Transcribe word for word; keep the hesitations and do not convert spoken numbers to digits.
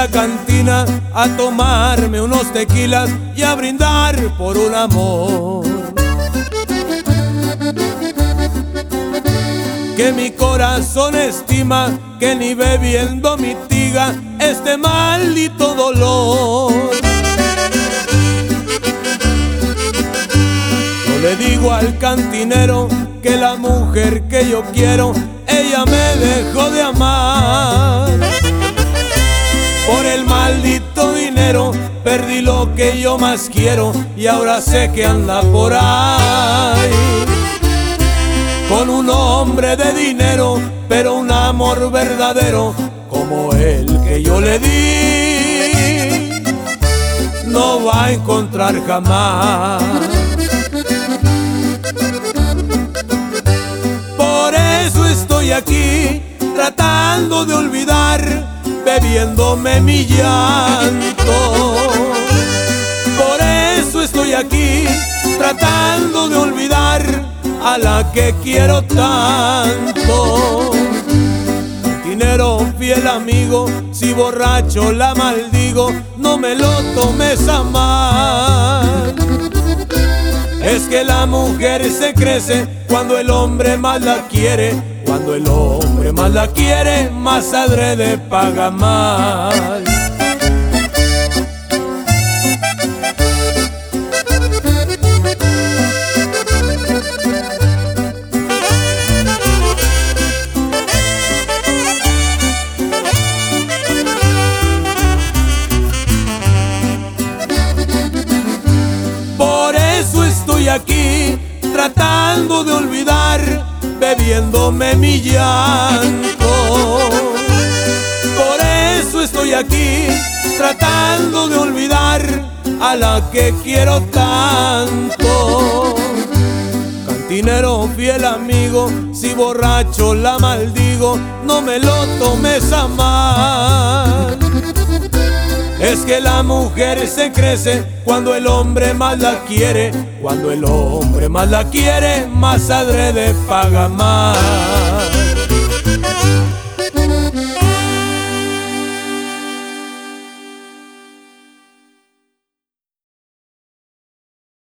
la cantina a tomarme unos tequilas y a brindar por un amor que mi corazón estima, que ni bebiendo mitiga este maldito dolor. Yo le digo al cantinero que la mujer que yo quiero, ella me dejó de amar. Por el maldito dinero perdí lo que yo más quiero y ahora sé que anda por ahí con un hombre de dinero, pero un amor verdadero como el que yo le di no va a encontrar jamás. Por eso estoy aquí tratando de olvidar, bebiéndome mi llanto. Por eso estoy aquí tratando de olvidar a la que quiero tanto. Cantinero, fiel amigo, si borracho la maldigo, no me lo tomes a mal. Es que la mujer se crece cuando el hombre más la quiere. Cuando el hombre más la quiere, más adrede paga mal. Por eso estoy aquí tratando de olvidar, bebiéndome mi llanto. Por eso estoy aquí tratando de olvidar a la que quiero tanto. Cantinero, fiel amigo, si borracho la maldigo, no me lo tomes a mal. Es que la mujer se crece cuando el hombre más la quiere. Cuando el hombre más la quiere, más adrede paga más.